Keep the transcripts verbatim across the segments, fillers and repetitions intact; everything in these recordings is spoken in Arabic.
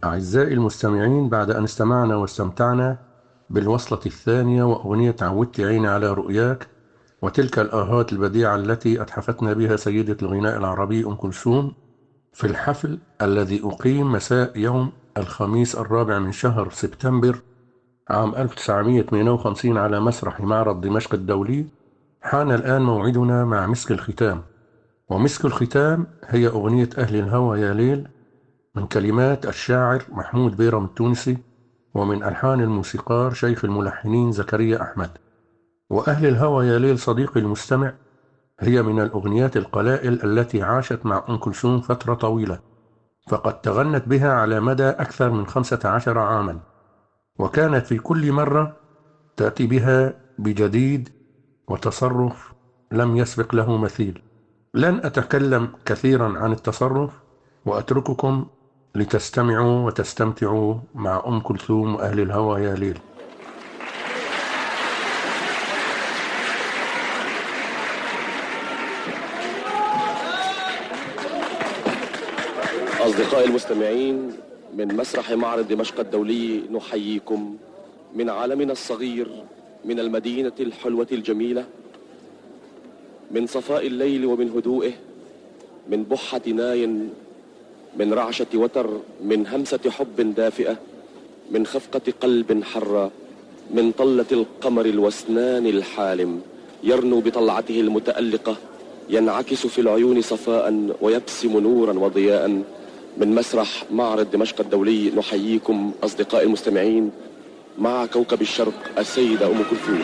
أعزائي المستمعين، بعد أن استمعنا واستمتعنا بالوصلة الثانية وأغنية عودت عيني على رؤياك، وتلك الآهات البديعة التي أتحفتنا بها سيدة الغناء العربي أم كلثوم في الحفل الذي أقيم مساء يوم الخميس الرابع من شهر سبتمبر عام ألف وتسعمائة وثمانية وخمسين على مسرح معرض دمشق الدولي، حان الآن موعدنا مع مسك الختام. ومسك الختام هي أغنية أهل الهوى يا ليل، من كلمات الشاعر محمود بيرم التونسي، ومن ألحان الموسيقار شيخ الملحنين زكريا أحمد. وأهل الهوى يا ليل صديقي المستمع هي من الأغنيات القلائل التي عاشت مع أم كلثوم فترة طويلة، فقد تغنت بها على مدى أكثر من خمسة عشر عاما، وكانت في كل مرة تأتي بها بجديد وتصرف لم يسبق له مثيل. لن أتكلم كثيرا عن التصرف، وأترككم لتستمعوا وتستمتعوا مع أم كلثوم وأهل الهوى يا ليل. أصدقائي المستمعين، من مسرح معرض دمشق الدولي نحييكم من عالمنا الصغير، من المدينة الحلوة الجميلة، من صفاء الليل ومن هدوئه، من بحة ناي، من رعشة وتر، من همسة حب دافئة، من خفقة قلب حرة، من طلة القمر الوسنان الحالم يرنو بطلعته المتألقة، ينعكس في العيون صفاء ويبسم نورا وضياء. من مسرح معرض دمشق الدولي نحييكم أصدقائي المستمعين مع كوكب الشرق السيدة أم كلثوم.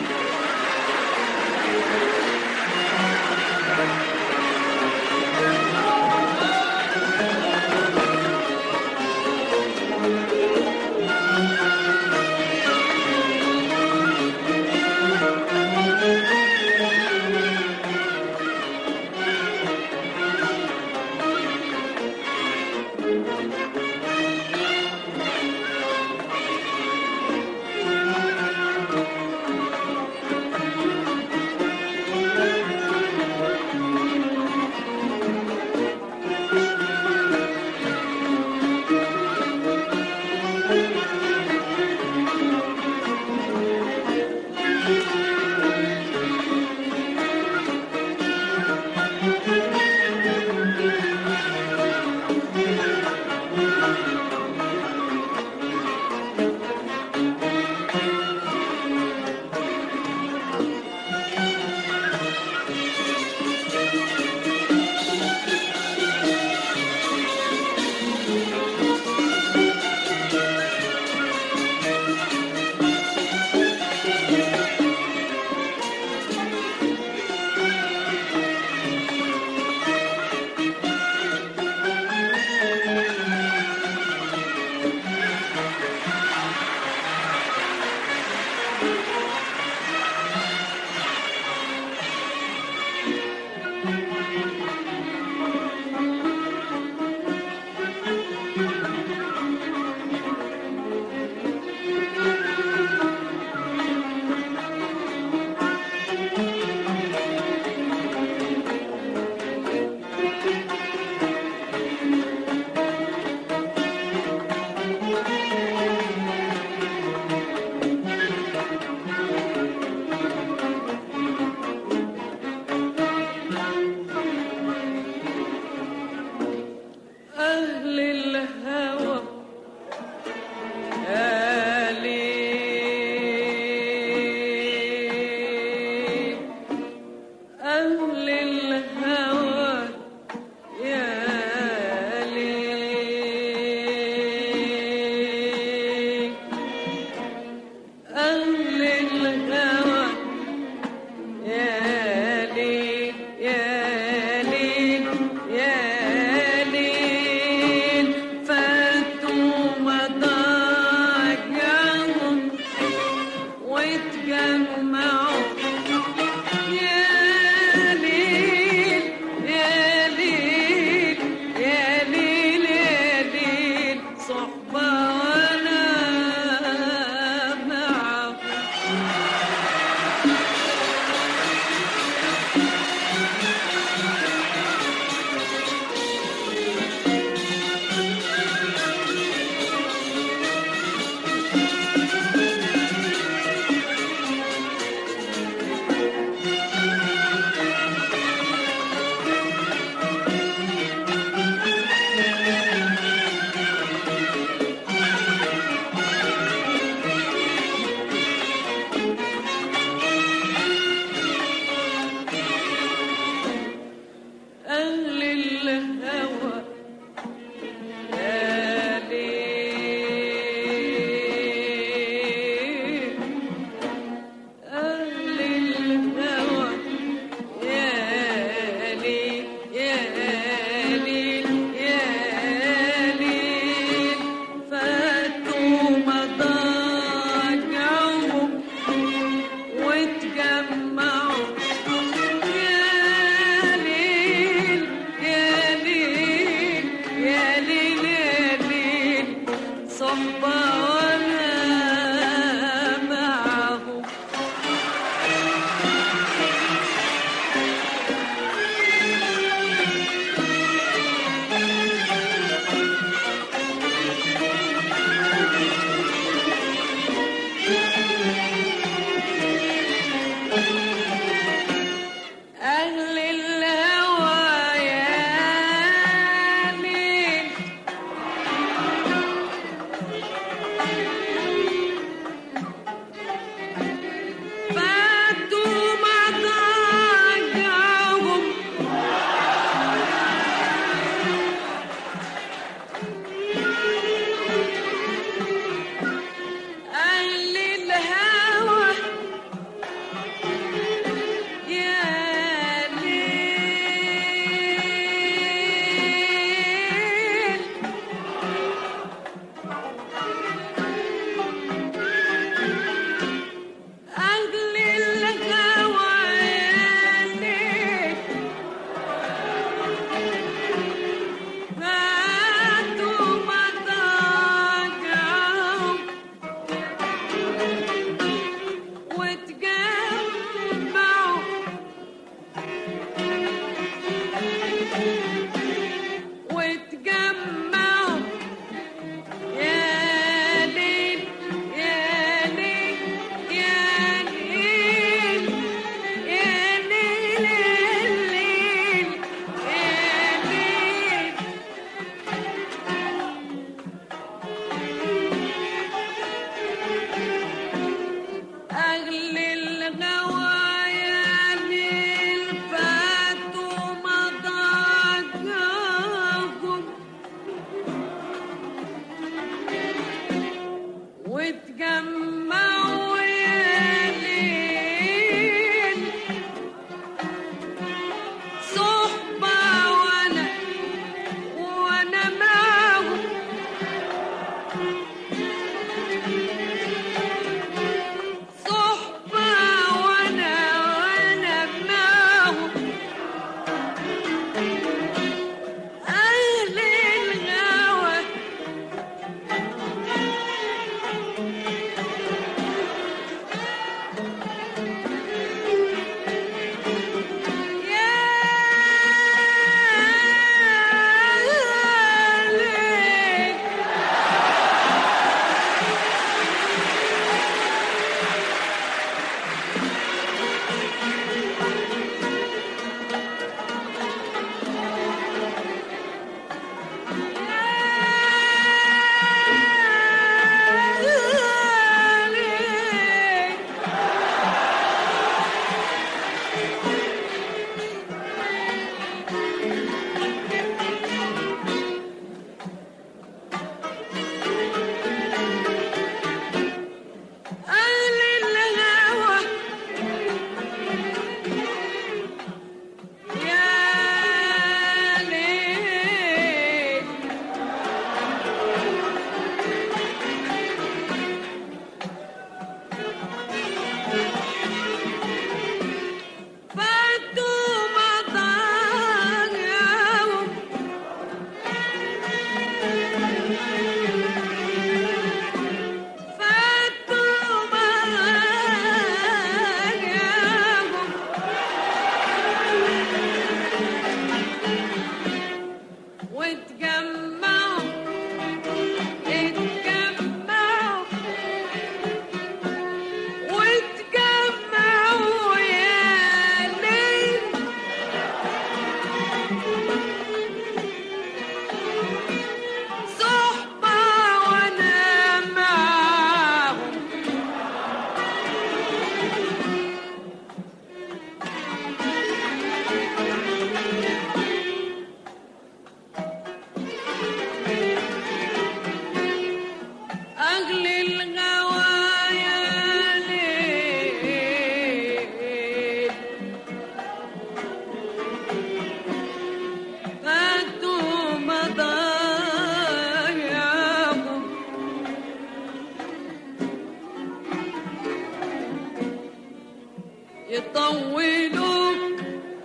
يطولوك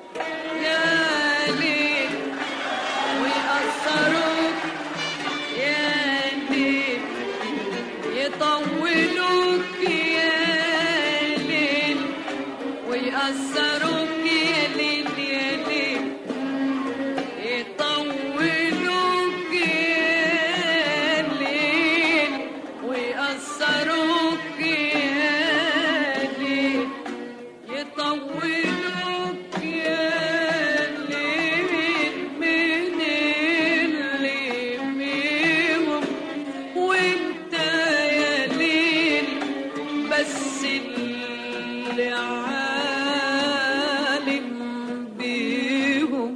يا ليل ويقصروك يا ليل يطولوك يا ليل ويقصروك يا ليل يا ليل يطولوك يا ليل ويقصروك يا ليل يطولوك يا ليل من اللي فيهم وانت يا ليل بس اللي عالم بيهم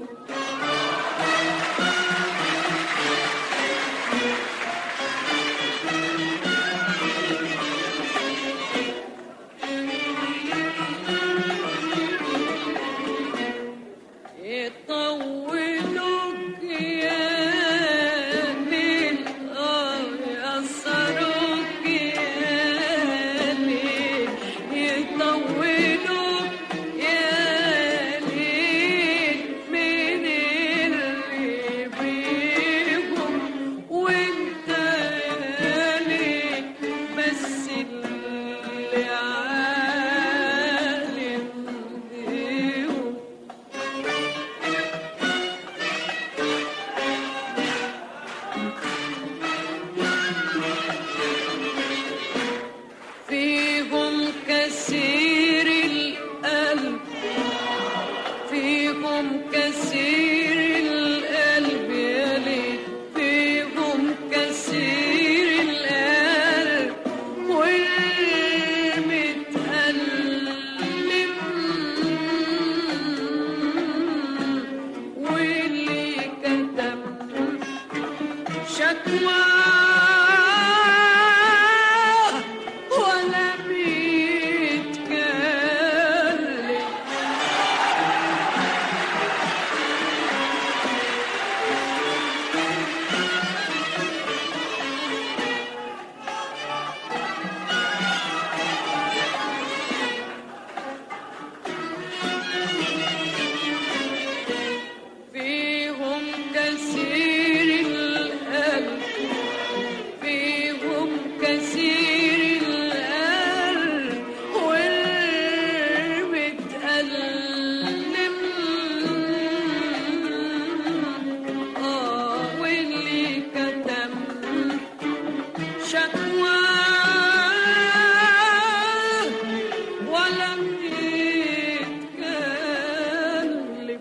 يطولوك يا ليل اه يقصروك يا ليل يطولوك يا ليل من اللي بيهم وانت يا ليل بس اللي عالم بيهم فيهم كثير القلب فيهم كثير القلب يا ليل فيهم كثير القلب والمتألم واللي كتب شكوى ولا بيتكلم فيهم كثير القلب فيهم كثير القلب والمتألم اه واللي كتم شكوى ولم يتكلم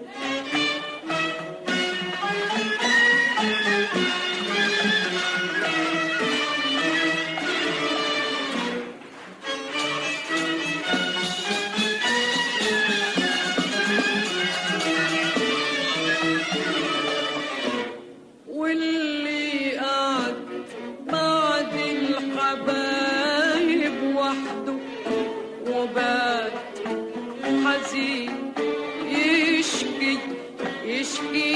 واللي قعد بعد الحبايب وحده وبات حزين يشكي يشكي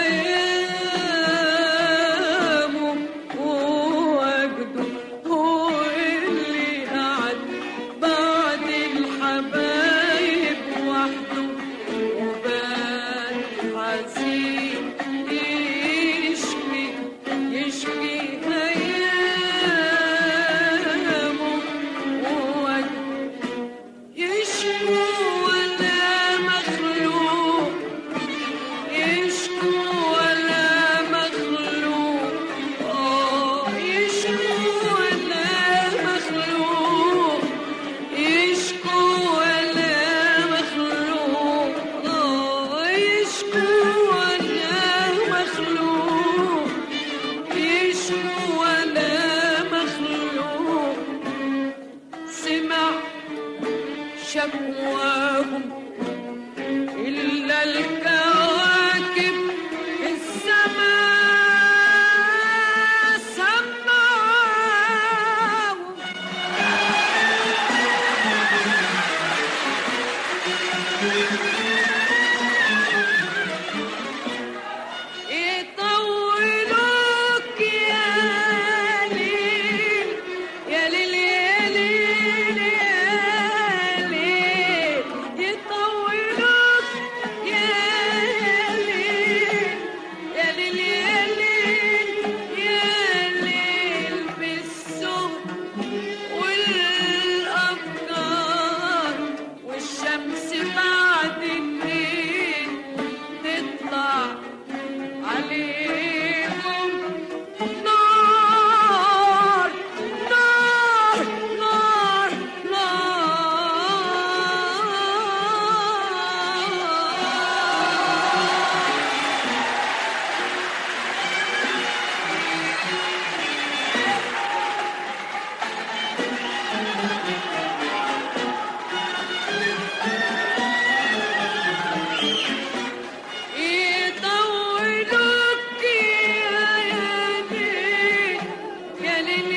هيامه ووجده هو اللي قعد بعد الحبايب وحده وبات حزين يشكي يشكي هيامه ووجده يشكو ولا مخلوق يشكو ولا مخلوق اه يشكو ولا مخلوق يشكو ولا مخلوق اه يشكو ولا مخلوق يشكو ولا مخلوق سمع شكواهم إلا الكواكب السماء سمعهم يطولوك يا ليل يا ليل يا ليل يا ليل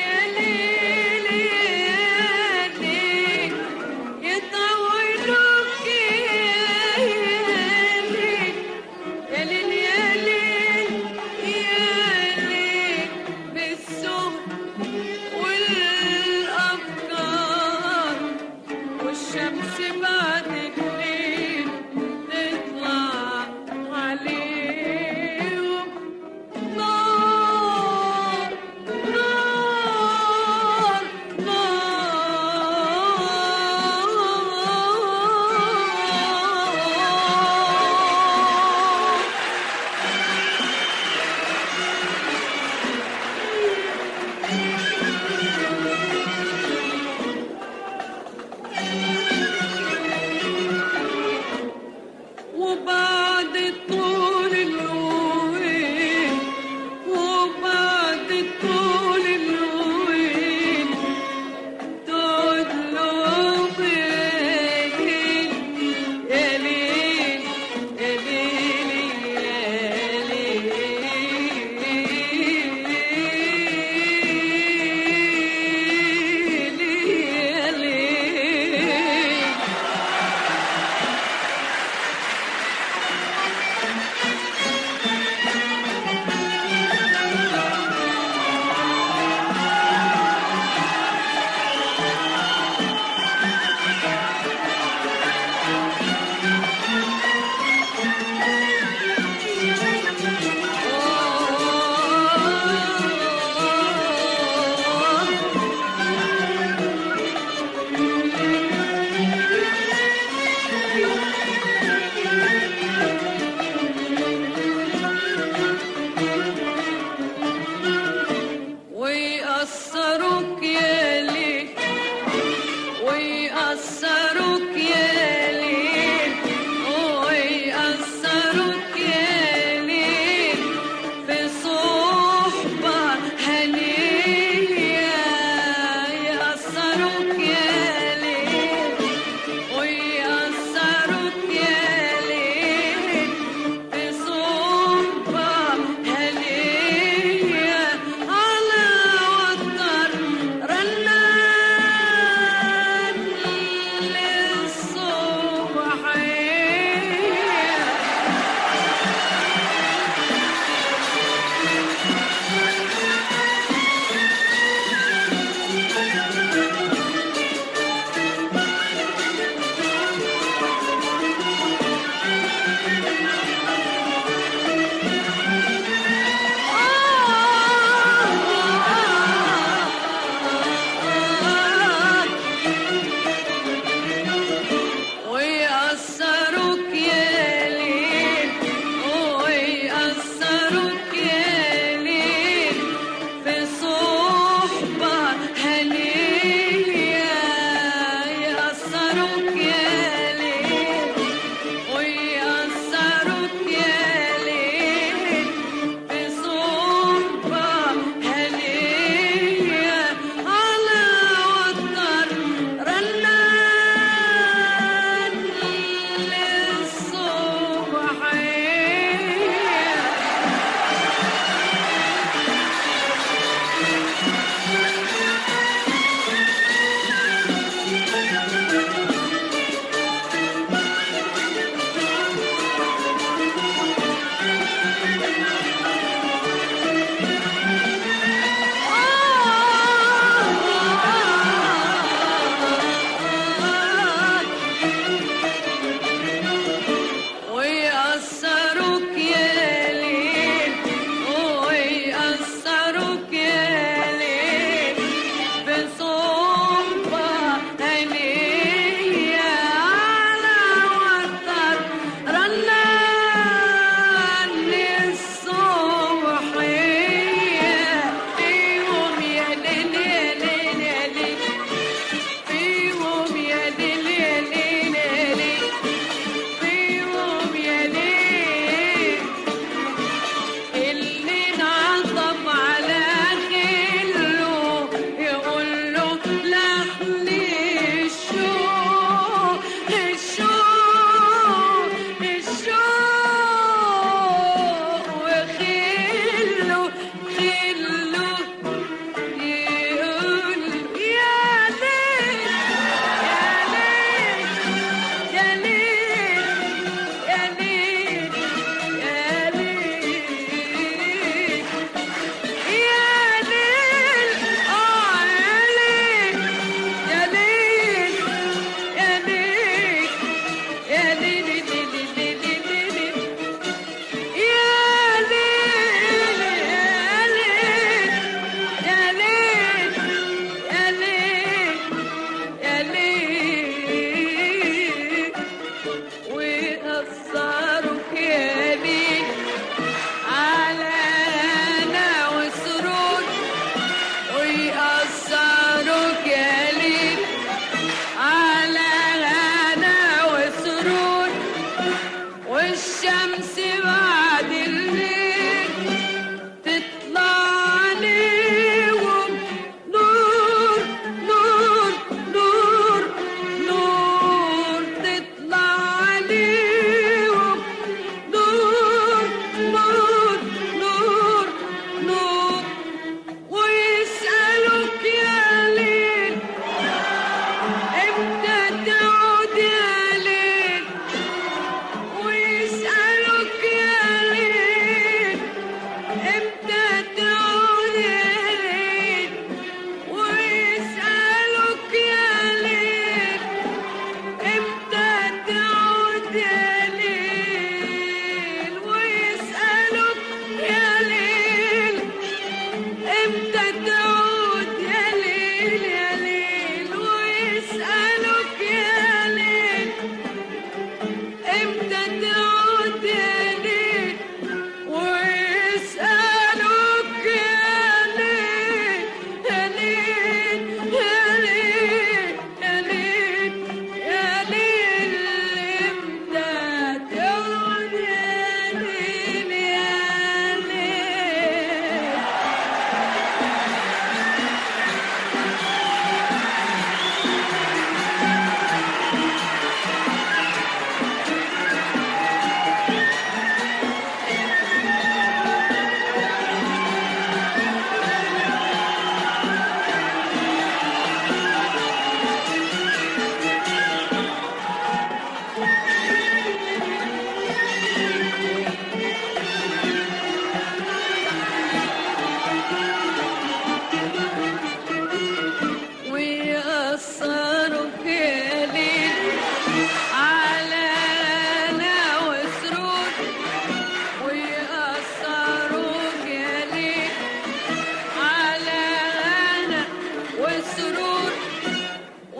رن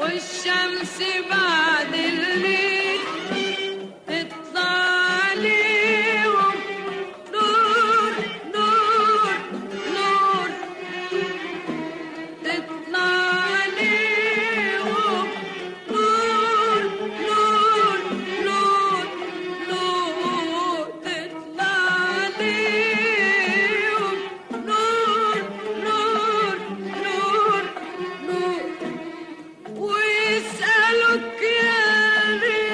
والشمس بعد الليل تطلع عليهم نور نور نور، تطلع عليهم نور نور نور نور، تطلع عليهم نور نور نور نور، ويسألوك يا ريت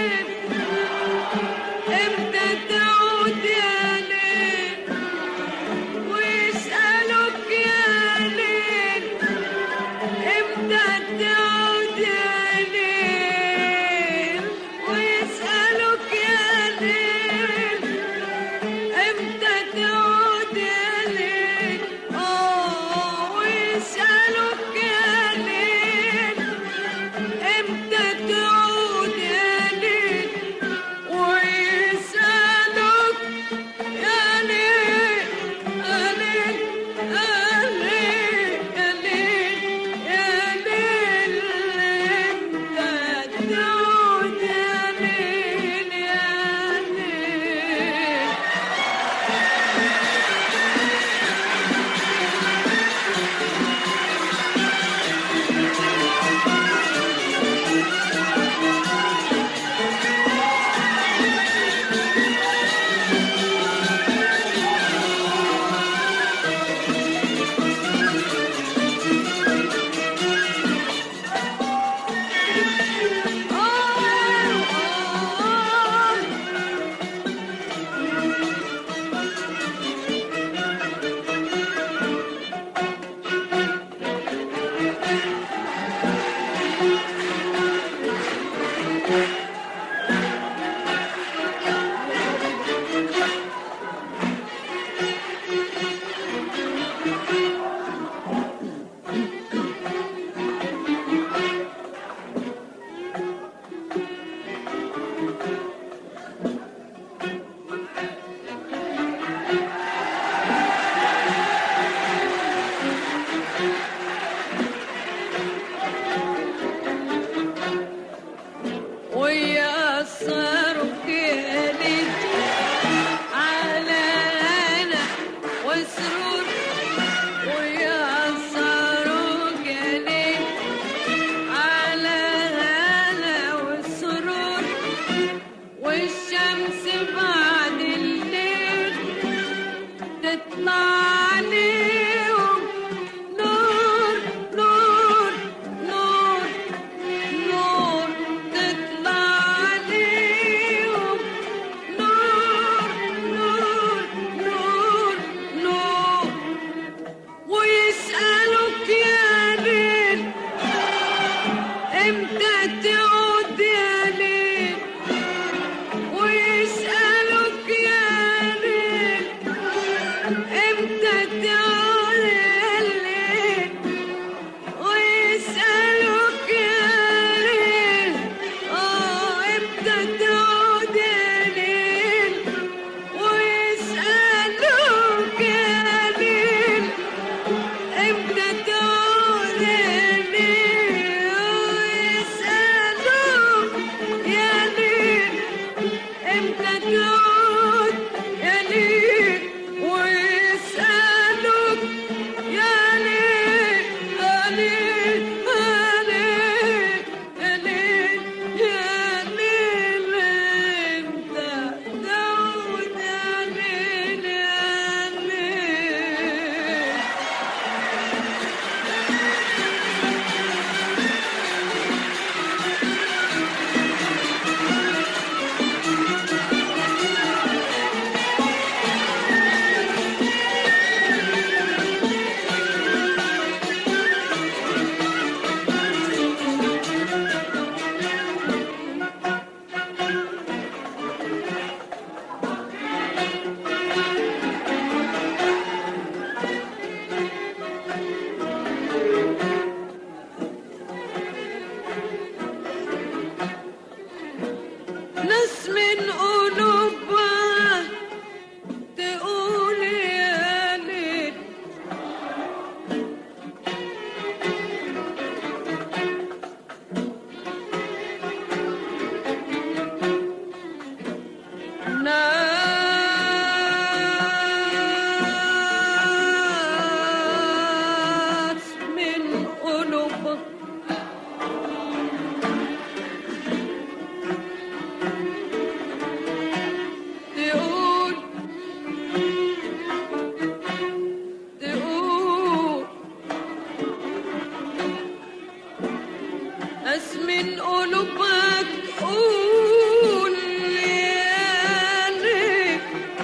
أسمن قلوبها تقول يا ليه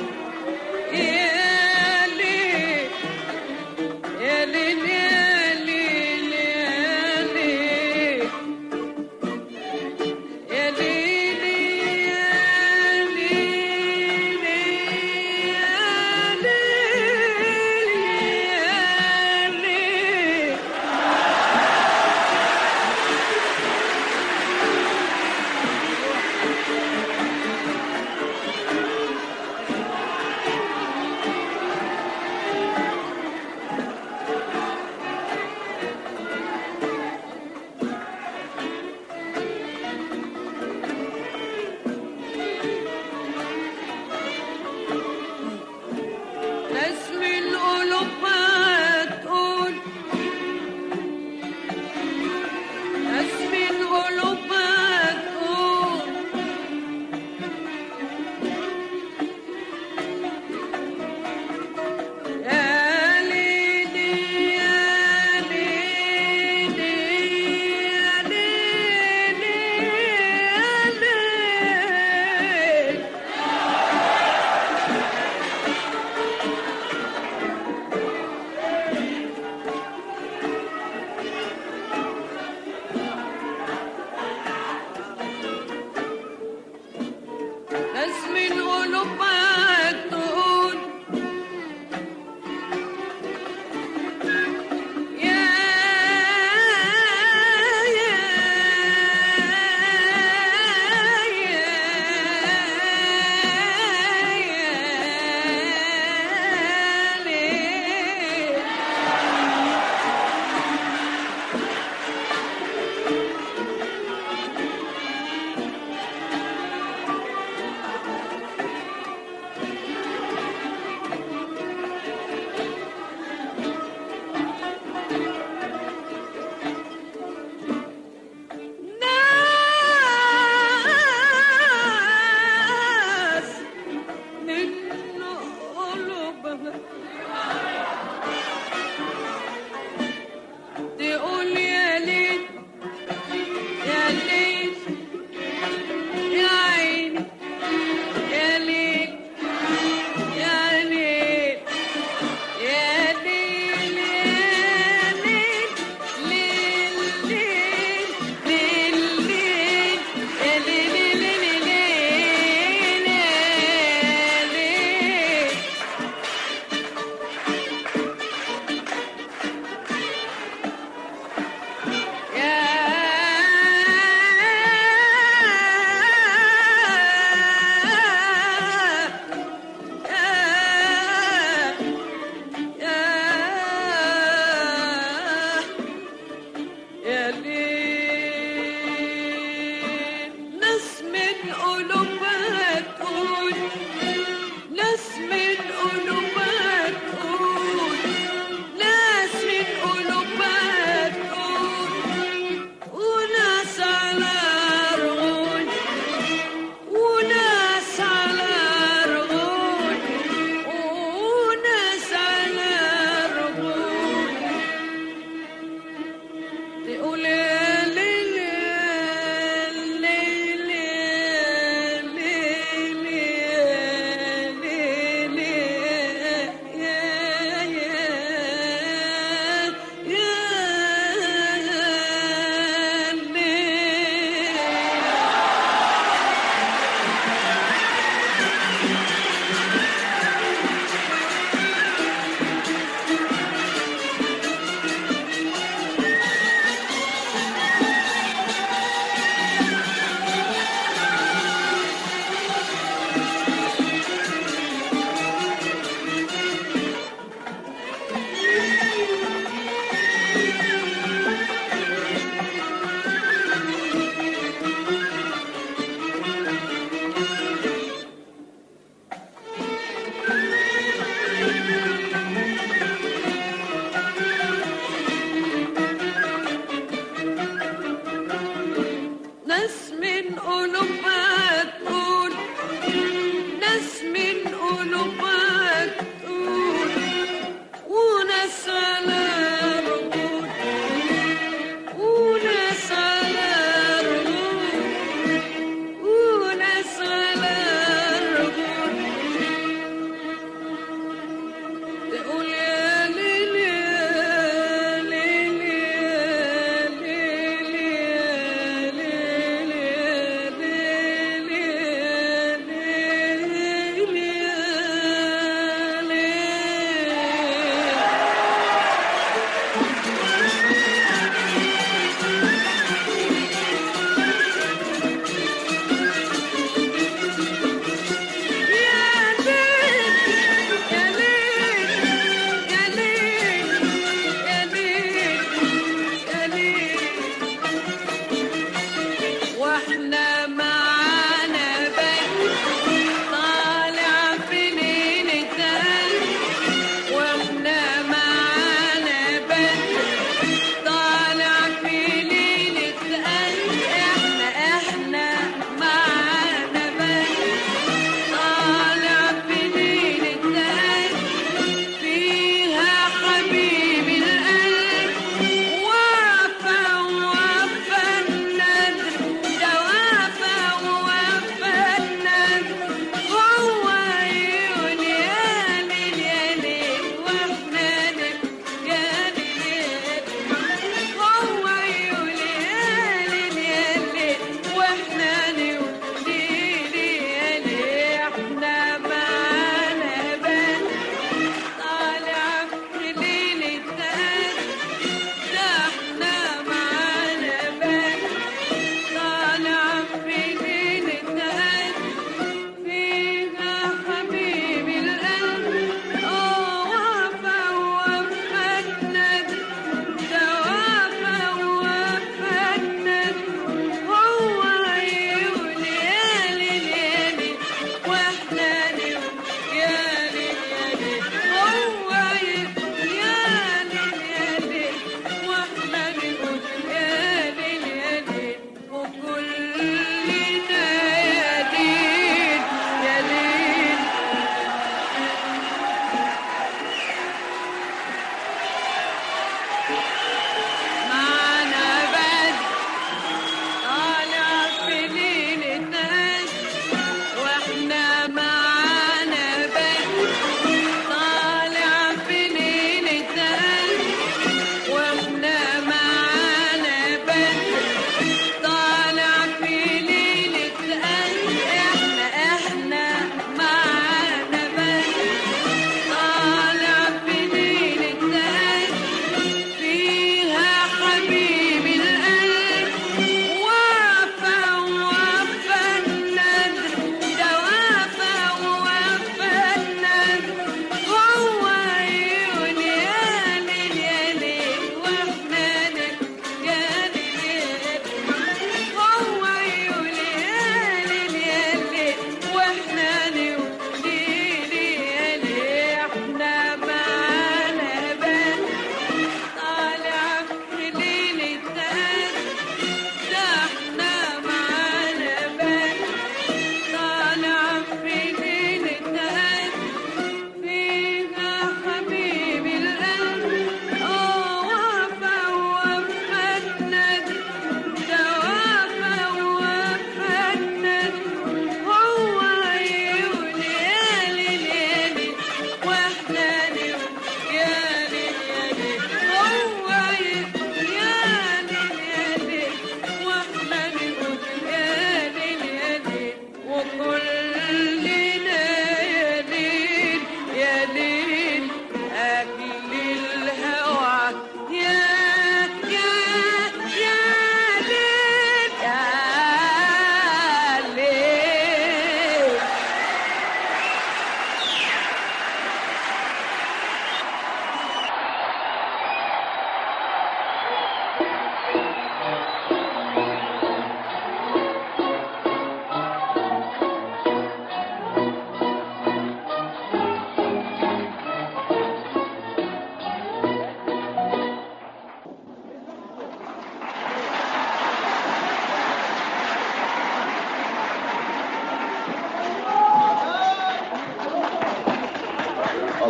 يا ليه يا ليل يا ليل يا ليل يا ليل يا ليل يا ليل يا ليل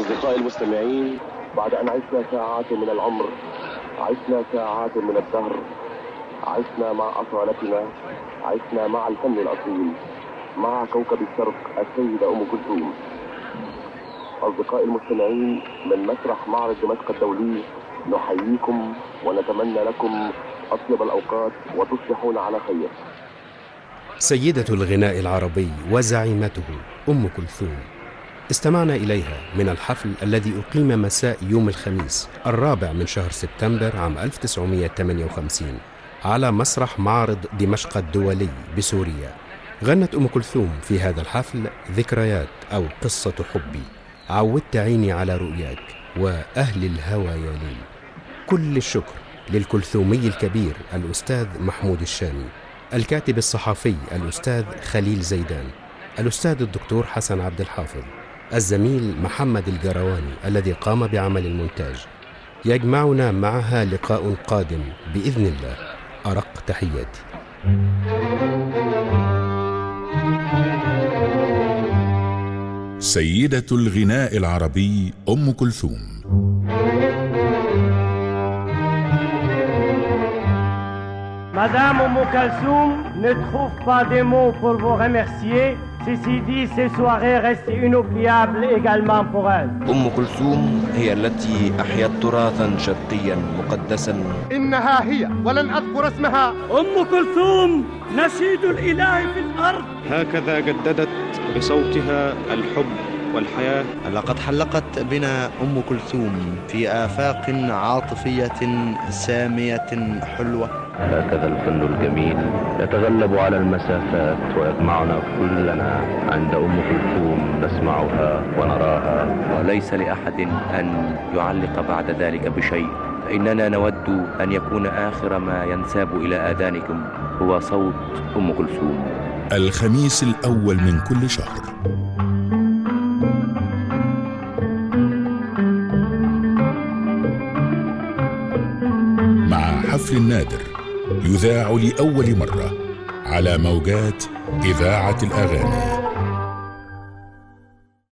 أصدقائي المستمعين، بعد أن عشنا ساعات من العمر، عشنا ساعات من الدهر، عشنا مع أصالتنا، عشنا مع الفن الأصيل، مع كوكب الشرق السيدة أم كلثوم. أصدقائي المستمعين، من مسرح معرض دمشق الدولي نحييكم ونتمنى لكم أطيب الأوقات وتصبحون على خير. سيدة الغناء العربي وزعيمته أم كلثوم، استمعنا إليها من الحفل الذي أقيم مساء يوم الخميس الرابع من شهر سبتمبر عام ألف وتسعمائة وثمانية وخمسين على مسرح معرض دمشق الدولي بسوريا. غنت أم كلثوم في هذا الحفل ذكريات أو قصة حبي، عودت عيني على رؤياك، وأهل الهوى يا ليل. كل الشكر للكلثومي الكبير الأستاذ محمود الشامي، الكاتب الصحفي الأستاذ خليل زيدان، الأستاذ الدكتور حسن عبد الحافظ، الزميل محمد الجرواني الذي قام بعمل المونتاج. يجمعنا معها لقاء قادم بإذن الله. أرق تحياتي. سيدة الغناء العربي أم كلثوم. Madame Oumou Kalsoum, ne trouve pas des mots pour vous remercier. Ceci dit, ces soirées restent inoubliables également pour elle. أم كلثوم هي التي أحيت تراثا شرقيا مقدسا. إنها هي ولن أذكر اسمها. أم كلثوم نشيد الإله في الأرض. هكذا جددت بصوتها الحب والحياة. لقد حلقت بنا أم كلثوم في آفاق عاطفية سامية حلوة. هكذا الفن الجميل يتغلب على المسافات ويجمعنا كلنا عند أم كلثوم، نسمعها ونراها، وليس لأحد أن يعلق بعد ذلك بشيء، فإننا نود أن يكون آخر ما ينساب إلى آذانكم هو صوت أم كلثوم. الخميس الأول من كل شهر مع حفل نادر يذاع لأول مرة على موجات إذاعة الأغاني.